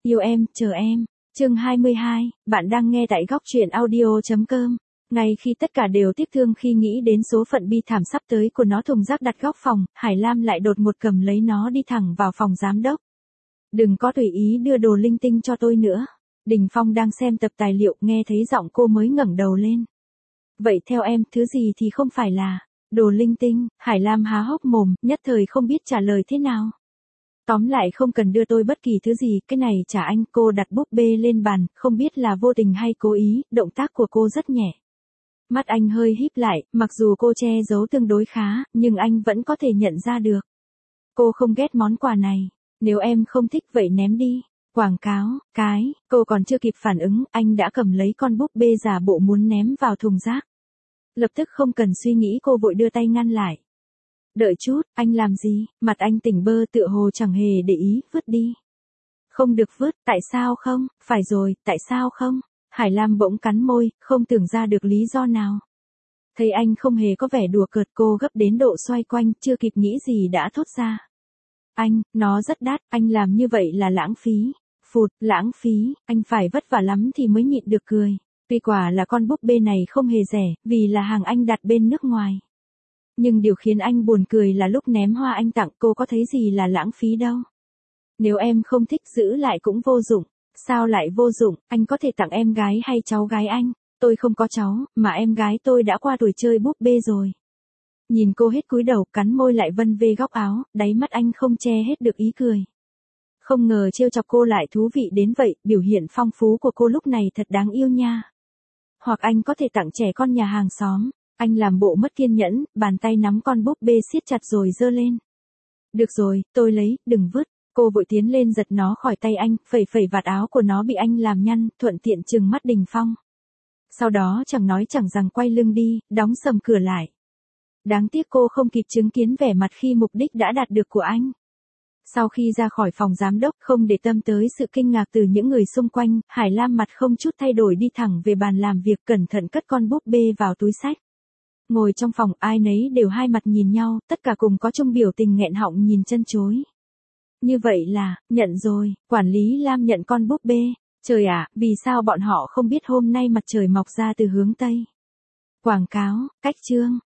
Yêu em, chờ em. Chương 22, bạn đang nghe tại góc truyện audio.com. Ngay khi tất cả đều tiếc thương khi nghĩ đến số phận bi thảm sắp tới của nó, thùng rác đặt góc phòng, Hải Lam lại đột ngột cầm lấy nó đi thẳng vào phòng giám đốc. Đừng có tùy ý đưa đồ linh tinh cho tôi nữa. Đình Phong đang xem tập tài liệu, nghe thấy giọng cô mới ngẩng đầu lên. Vậy theo em, thứ gì thì không phải là đồ linh tinh? Hải Lam há hốc mồm, nhất thời không biết trả lời thế nào. Tóm lại không cần đưa tôi bất kỳ thứ gì, cái này trả anh. Cô đặt búp bê lên bàn, không biết là vô tình hay cố ý, động tác của cô rất nhẹ. Mắt anh hơi híp lại, mặc dù cô che giấu tương đối khá, nhưng anh vẫn có thể nhận ra được. Cô không ghét món quà này, nếu em không thích vậy ném đi. Quảng cáo, cô còn chưa kịp phản ứng, anh đã cầm lấy con búp bê giả bộ muốn ném vào thùng rác. Lập tức không cần suy nghĩ, cô vội đưa tay ngăn lại. Đợi chút, anh làm gì? Mặt anh tỉnh bơ tựa hồ chẳng hề để ý, vứt đi. Không được vứt, tại sao không? Phải rồi, tại sao không? Hải Lam bỗng cắn môi, không tưởng ra được lý do nào. Thấy anh không hề có vẻ đùa cợt, cô gấp đến độ xoay quanh, chưa kịp nghĩ gì đã thốt ra. Anh, nó rất đắt, anh làm như vậy là lãng phí. Phụt, lãng phí, anh phải vất vả lắm thì mới nhịn được cười. Tuy quả là con búp bê này không hề rẻ, vì là hàng anh đặt bên nước ngoài. Nhưng điều khiến anh buồn cười là lúc ném hoa anh tặng cô có thấy gì là lãng phí đâu. Nếu em không thích giữ lại cũng vô dụng. Sao lại vô dụng, anh có thể tặng em gái hay cháu gái anh. Tôi không có cháu, mà em gái tôi đã qua tuổi chơi búp bê rồi. Nhìn cô hết cúi đầu, cắn môi lại vân vê góc áo, đáy mắt anh không che hết được ý cười. Không ngờ trêu chọc cô lại thú vị đến vậy, biểu hiện phong phú của cô lúc này thật đáng yêu nha. Hoặc anh có thể tặng trẻ con nhà hàng xóm. Anh làm bộ mất kiên nhẫn, bàn tay nắm con búp bê siết chặt rồi giơ lên. Được rồi, tôi lấy, đừng vứt. Cô vội tiến lên giật nó khỏi tay anh, phẩy vạt áo của nó bị anh làm nhăn, thuận tiện trừng mắt Đình Phong. Sau đó chẳng nói chẳng rằng quay lưng đi, đóng sầm cửa lại. Đáng tiếc cô không kịp chứng kiến vẻ mặt khi mục đích đã đạt được của anh. Sau khi ra khỏi phòng giám đốc, không để tâm tới sự kinh ngạc từ những người xung quanh, Hải Lam mặt không chút thay đổi đi thẳng về bàn làm việc, cẩn thận cất con búp bê vào túi xách. Ngồi trong phòng, ai nấy đều hai mặt nhìn nhau, tất cả cùng có chung biểu tình nghẹn họng nhìn chân chối. Như vậy là, nhận rồi, quản lý Lam nhận con búp bê. Trời ạ, vì sao bọn họ không biết hôm nay mặt trời mọc ra từ hướng Tây? Quảng cáo, cách chương.